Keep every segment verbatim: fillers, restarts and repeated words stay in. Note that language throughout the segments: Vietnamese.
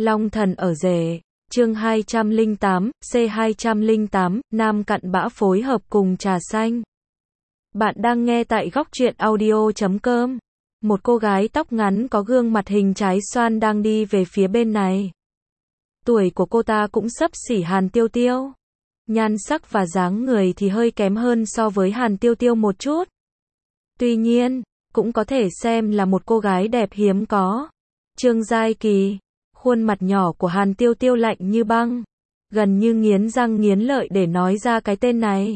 Long thần ở rể, chương hai trăm lẻ tám, C hai trăm lẻ tám, Nam cặn bã phối hợp cùng trà xanh. Bạn đang nghe tại góc truyện audio chấm com. Một cô gái tóc ngắn có gương mặt hình trái xoan đang đi về phía bên này. Tuổi của cô ta cũng xấp xỉ Hàn Tiêu Tiêu. Nhan sắc và dáng người thì hơi kém hơn so với Hàn Tiêu Tiêu một chút. Tuy nhiên, cũng có thể xem là một cô gái đẹp hiếm có. Trương Giai Kỳ. Khuôn mặt nhỏ của Hàn Tiêu Tiêu lạnh như băng. Gần như nghiến răng nghiến lợi để nói ra cái tên này.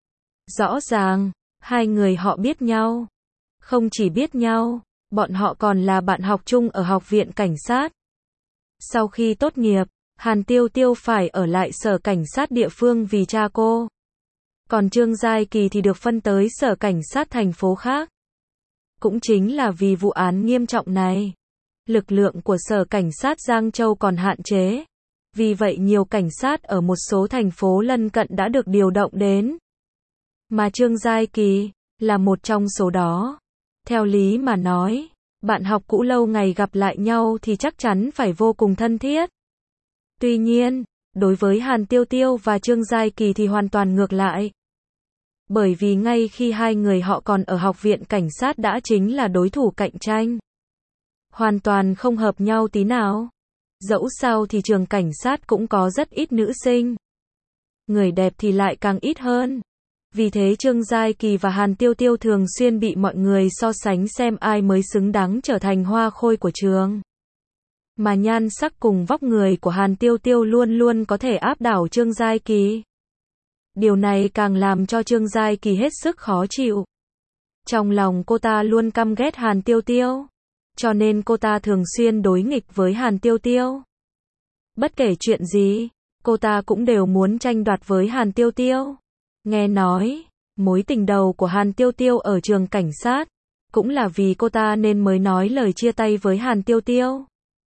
Rõ ràng, hai người họ biết nhau. Không chỉ biết nhau, bọn họ còn là bạn học chung ở học viện cảnh sát. Sau khi tốt nghiệp, Hàn Tiêu Tiêu phải ở lại sở cảnh sát địa phương vì cha cô. Còn Trương Giai Kỳ thì được phân tới sở cảnh sát thành phố khác. Cũng chính là vì vụ án nghiêm trọng này. Lực lượng của sở cảnh sát Giang Châu còn hạn chế. Vì vậy nhiều cảnh sát ở một số thành phố lân cận đã được điều động đến. Mà Trương Giai Kỳ là một trong số đó. Theo lý mà nói, bạn học cũ lâu ngày gặp lại nhau thì chắc chắn phải vô cùng thân thiết. Tuy nhiên, đối với Hàn Tiêu Tiêu và Trương Giai Kỳ thì hoàn toàn ngược lại. Bởi vì ngay khi hai người họ còn ở học viện cảnh sát đã chính là đối thủ cạnh tranh. Hoàn toàn không hợp nhau tí nào. Dẫu sao thì trường cảnh sát cũng có rất ít nữ sinh. Người đẹp thì lại càng ít hơn. Vì thế Trương Giai Kỳ và Hàn Tiêu Tiêu thường xuyên bị mọi người so sánh xem ai mới xứng đáng trở thành hoa khôi của trường. Mà nhan sắc cùng vóc người của Hàn Tiêu Tiêu luôn luôn có thể áp đảo Trương Giai Kỳ. Điều này càng làm cho Trương Giai Kỳ hết sức khó chịu. Trong lòng cô ta luôn căm ghét Hàn Tiêu Tiêu. Cho nên cô ta thường xuyên đối nghịch với Hàn Tiêu Tiêu. Bất kể chuyện gì, cô ta cũng đều muốn tranh đoạt với Hàn Tiêu Tiêu. Nghe nói, mối tình đầu của Hàn Tiêu Tiêu ở trường cảnh sát, cũng là vì cô ta nên mới nói lời chia tay với Hàn Tiêu Tiêu.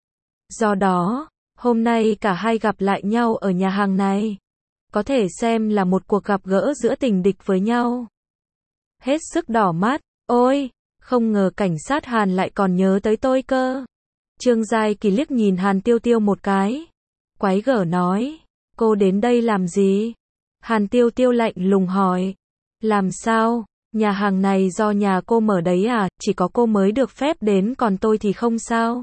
Do đó, hôm nay cả hai gặp lại nhau ở nhà hàng này. Có thể xem là một cuộc gặp gỡ giữa tình địch với nhau. Hết sức đỏ mắt, ôi, không ngờ cảnh sát Hàn lại còn nhớ tới tôi cơ. Trương Giai Kỳ liếc nhìn Hàn Tiêu Tiêu một cái. Quái gở nói, cô đến đây làm gì? Hàn Tiêu Tiêu lạnh lùng hỏi. Làm sao? Nhà hàng này do nhà cô mở đấy à, chỉ có cô mới được phép đến còn tôi thì không sao?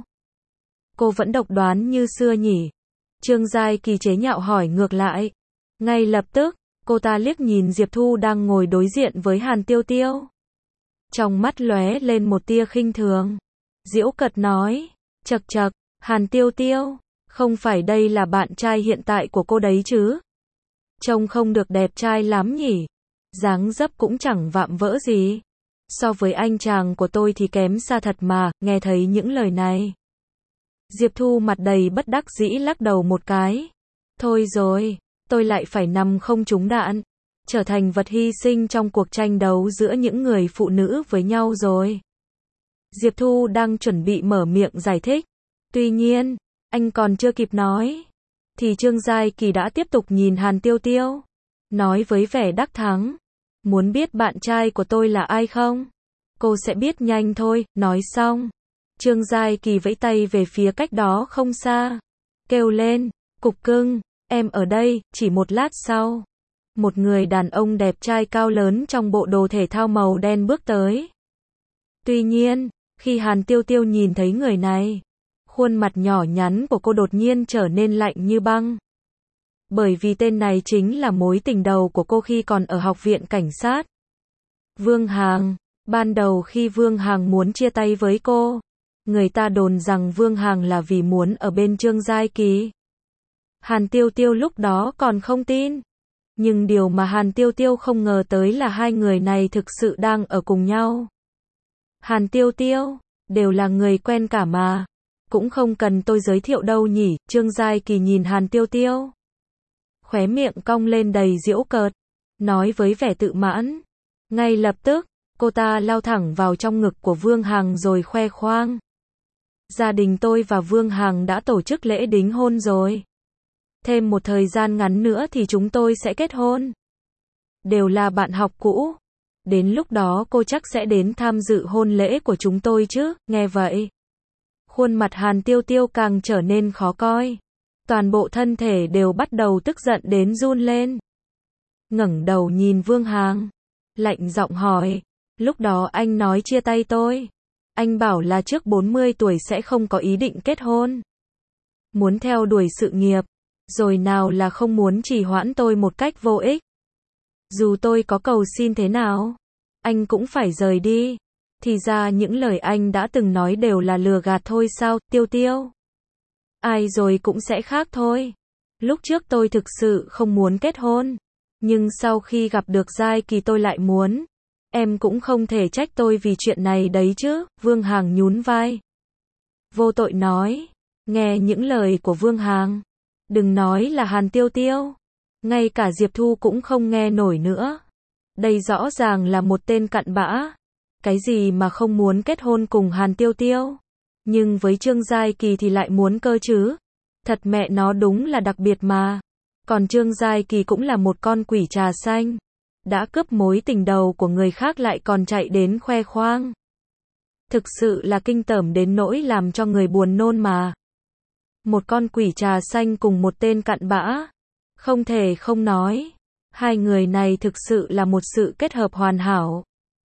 Cô vẫn độc đoán như xưa nhỉ? Trương Giai Kỳ chế nhạo hỏi ngược lại. Ngay lập tức, cô ta liếc nhìn Diệp Thu đang ngồi đối diện với Hàn Tiêu Tiêu. Trong mắt lóe lên một tia khinh thường. Giễu cợt nói, chậc chậc, Hàn Tiêu Tiêu, không phải đây là bạn trai hiện tại của cô đấy chứ? Trông không được đẹp trai lắm nhỉ? Dáng dấp cũng chẳng vạm vỡ gì. So với anh chàng của tôi thì kém xa thật mà, nghe thấy những lời này. Diệp Thu mặt đầy bất đắc dĩ lắc đầu một cái. Thôi rồi, tôi lại phải nằm không trúng đạn. Trở thành vật hy sinh trong cuộc tranh đấu giữa những người phụ nữ với nhau rồi. Diệp Thu đang chuẩn bị mở miệng giải thích. Tuy nhiên, anh còn chưa kịp nói. Thì Trương Giai Kỳ đã tiếp tục nhìn Hàn Tiêu Tiêu. Nói với vẻ đắc thắng. Muốn biết bạn trai của tôi là ai không? Cô sẽ biết nhanh thôi. Nói xong, Trương Giai Kỳ vẫy tay về phía cách đó không xa. Kêu lên, cục cưng, em ở đây, chỉ một lát sau. Một người đàn ông đẹp trai cao lớn trong bộ đồ thể thao màu đen bước tới. Tuy nhiên, khi Hàn Tiêu Tiêu nhìn thấy người này, khuôn mặt nhỏ nhắn của cô đột nhiên trở nên lạnh như băng. Bởi vì tên này chính là mối tình đầu của cô khi còn ở học viện cảnh sát. Vương Hàng. Ban đầu khi Vương Hàng muốn chia tay với cô, người ta đồn rằng Vương Hàng là vì muốn ở bên Trương Giai Kỳ. Hàn Tiêu Tiêu lúc đó còn không tin. Nhưng điều mà Hàn Tiêu Tiêu không ngờ tới là hai người này thực sự đang ở cùng nhau. Hàn Tiêu Tiêu, đều là người quen cả mà. Cũng không cần tôi giới thiệu đâu nhỉ, Trương Giai Kỳ nhìn Hàn Tiêu Tiêu. Khóe miệng cong lên đầy giễu cợt, nói với vẻ tự mãn. Ngay lập tức, cô ta lao thẳng vào trong ngực của Vương Hàng rồi khoe khoang. Gia đình tôi và Vương Hàng đã tổ chức lễ đính hôn rồi. Thêm một thời gian ngắn nữa thì chúng tôi sẽ kết hôn. Đều là bạn học cũ. Đến lúc đó cô chắc sẽ đến tham dự hôn lễ của chúng tôi chứ, nghe vậy. Khuôn mặt Hàn Tiêu Tiêu càng trở nên khó coi. Toàn bộ thân thể đều bắt đầu tức giận đến run lên. Ngẩng đầu nhìn Vương Hằng, lạnh giọng hỏi, lúc đó anh nói chia tay tôi. Anh bảo là trước bốn mươi tuổi sẽ không có ý định kết hôn. Muốn theo đuổi sự nghiệp, rồi nào là không muốn trì hoãn tôi một cách vô ích. Dù tôi có cầu xin thế nào, anh cũng phải rời đi. Thì ra những lời anh đã từng nói đều là lừa gạt thôi sao, Tiêu Tiêu? Ai rồi cũng sẽ khác thôi. Lúc trước tôi thực sự không muốn kết hôn, nhưng sau khi gặp được Giai Kỳ tôi lại muốn. Em cũng không thể trách tôi vì chuyện này đấy chứ, Vương Hằng nhún vai. Vô tội nói, nghe những lời của Vương Hằng, đừng nói là Hàn Tiêu Tiêu, ngay cả Diệp Thu cũng không nghe nổi nữa. Đây rõ ràng là một tên cặn bã. Cái gì mà không muốn kết hôn cùng Hàn Tiêu Tiêu, nhưng với Trương Giai Kỳ thì lại muốn cơ chứ. Thật mẹ nó đúng là đặc biệt mà. Còn Trương Giai Kỳ cũng là một con quỷ trà xanh. Đã cướp mối tình đầu của người khác lại còn chạy đến khoe khoang. Thực sự là kinh tởm đến nỗi làm cho người buồn nôn mà. Một con quỷ trà xanh cùng một tên cặn bã. Không thể không nói. Hai người này thực sự là một sự kết hợp hoàn hảo.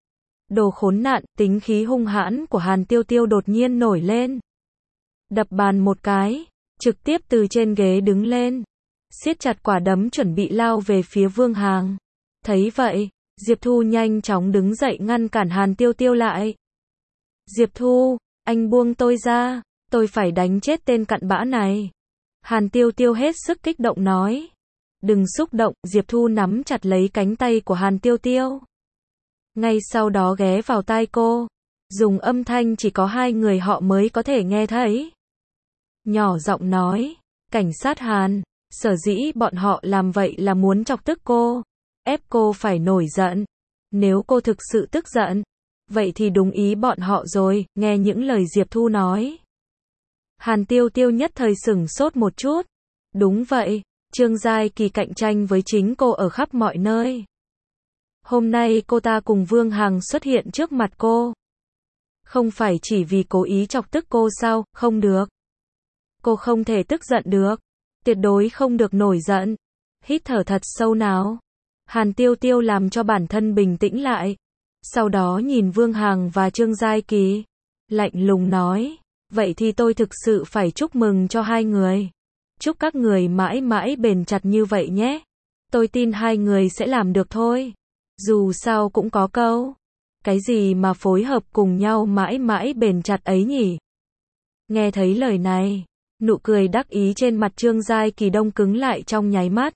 Đồ khốn nạn, tính khí hung hãn của Hàn Tiêu Tiêu đột nhiên nổi lên. Đập bàn một cái, trực tiếp từ trên ghế đứng lên. Siết chặt quả đấm chuẩn bị lao về phía Vương Hằng. Thấy vậy, Diệp Thu nhanh chóng đứng dậy ngăn cản Hàn Tiêu Tiêu lại. Diệp Thu, anh buông tôi ra, tôi phải đánh chết tên cặn bã này. Hàn Tiêu Tiêu hết sức kích động nói. Đừng xúc động, Diệp Thu nắm chặt lấy cánh tay của Hàn Tiêu Tiêu. Ngay sau đó ghé vào tai cô, dùng âm thanh chỉ có hai người họ mới có thể nghe thấy. Nhỏ giọng nói, cảnh sát Hàn, sở dĩ bọn họ làm vậy là muốn chọc tức cô, ép cô phải nổi giận. Nếu cô thực sự tức giận, vậy thì đúng ý bọn họ rồi, nghe những lời Diệp Thu nói. Hàn Tiêu Tiêu nhất thời sửng sốt một chút. Đúng vậy, Trương Giai Kỳ cạnh tranh với chính cô ở khắp mọi nơi. Hôm nay cô ta cùng Vương Hằng xuất hiện trước mặt cô. Không phải chỉ vì cố ý chọc tức cô sao, không được. Cô không thể tức giận được. Tuyệt đối không được nổi giận. Hít thở thật sâu nào. Hàn Tiêu Tiêu làm cho bản thân bình tĩnh lại. Sau đó nhìn Vương Hằng và Trương Giai Kỳ. Lạnh lùng nói. Vậy thì tôi thực sự phải chúc mừng cho hai người. Chúc các người mãi mãi bền chặt như vậy nhé. Tôi tin hai người sẽ làm được thôi. Dù sao cũng có câu. Cái gì mà phối hợp cùng nhau mãi mãi bền chặt ấy nhỉ? Nghe thấy lời này, nụ cười đắc ý trên mặt Trương Giai Kỳ đông cứng lại trong nháy mắt.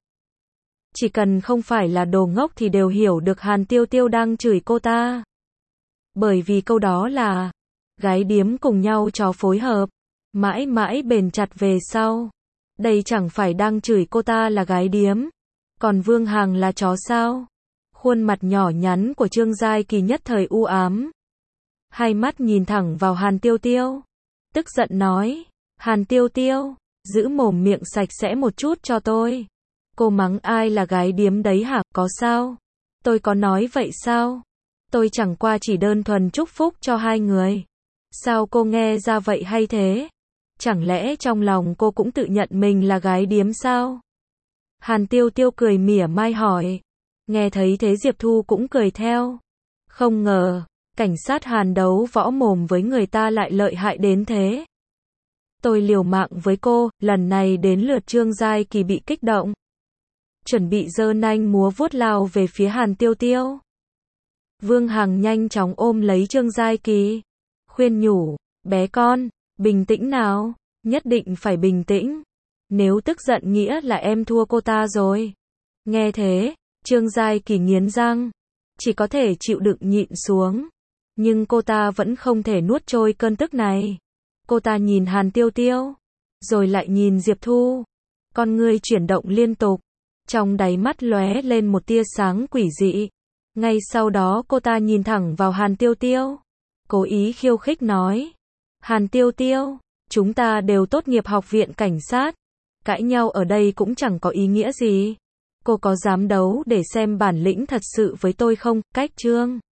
Chỉ cần không phải là đồ ngốc thì đều hiểu được Hàn Tiêu Tiêu đang chửi cô ta. Bởi vì câu đó là gái điếm cùng nhau trò phối hợp, mãi mãi bền chặt về sau. Đây chẳng phải đang chửi cô ta là gái điếm, còn Vương Hằng là chó sao? Khuôn mặt nhỏ nhắn của Trương Giai Kỳ nhất thời u ám. Hai mắt nhìn thẳng vào Hàn Tiêu Tiêu. Tức giận nói, Hàn Tiêu Tiêu, giữ mồm miệng sạch sẽ một chút cho tôi. Cô mắng ai là gái điếm đấy hả, có sao? Tôi có nói vậy sao? Tôi chẳng qua chỉ đơn thuần chúc phúc cho hai người. Sao cô nghe ra vậy hay thế? Chẳng lẽ trong lòng cô cũng tự nhận mình là gái điếm sao? Hàn Tiêu Tiêu cười mỉa mai hỏi. Nghe thấy thế Diệp Thu cũng cười theo. Không ngờ, cảnh sát Hàn đấu võ mồm với người ta lại lợi hại đến thế. Tôi liều mạng với cô, lần này đến lượt Trương Giai Kỳ bị kích động. Chuẩn bị giơ nanh múa vuốt lao về phía Hàn Tiêu Tiêu. Vương Hằng nhanh chóng ôm lấy Trương Giai Kỳ. Khuyên nhủ, bé con, bình tĩnh nào, nhất định phải bình tĩnh. Nếu tức giận nghĩa là em thua cô ta rồi. Nghe thế, Trương Giai Kỳ nghiến răng, chỉ có thể chịu đựng nhịn xuống. Nhưng cô ta vẫn không thể nuốt trôi cơn tức này. Cô ta nhìn Hàn Tiêu Tiêu, rồi lại nhìn Diệp Thu. Con ngươi chuyển động liên tục, trong đáy mắt lóe lên một tia sáng quỷ dị. Ngay sau đó cô ta nhìn thẳng vào Hàn Tiêu Tiêu, cố ý khiêu khích nói. Hàn Tiêu Tiêu, chúng ta đều tốt nghiệp học viện cảnh sát. Cãi nhau ở đây cũng chẳng có ý nghĩa gì. Cô có dám đấu để xem bản lĩnh thật sự với tôi không? Cách Trương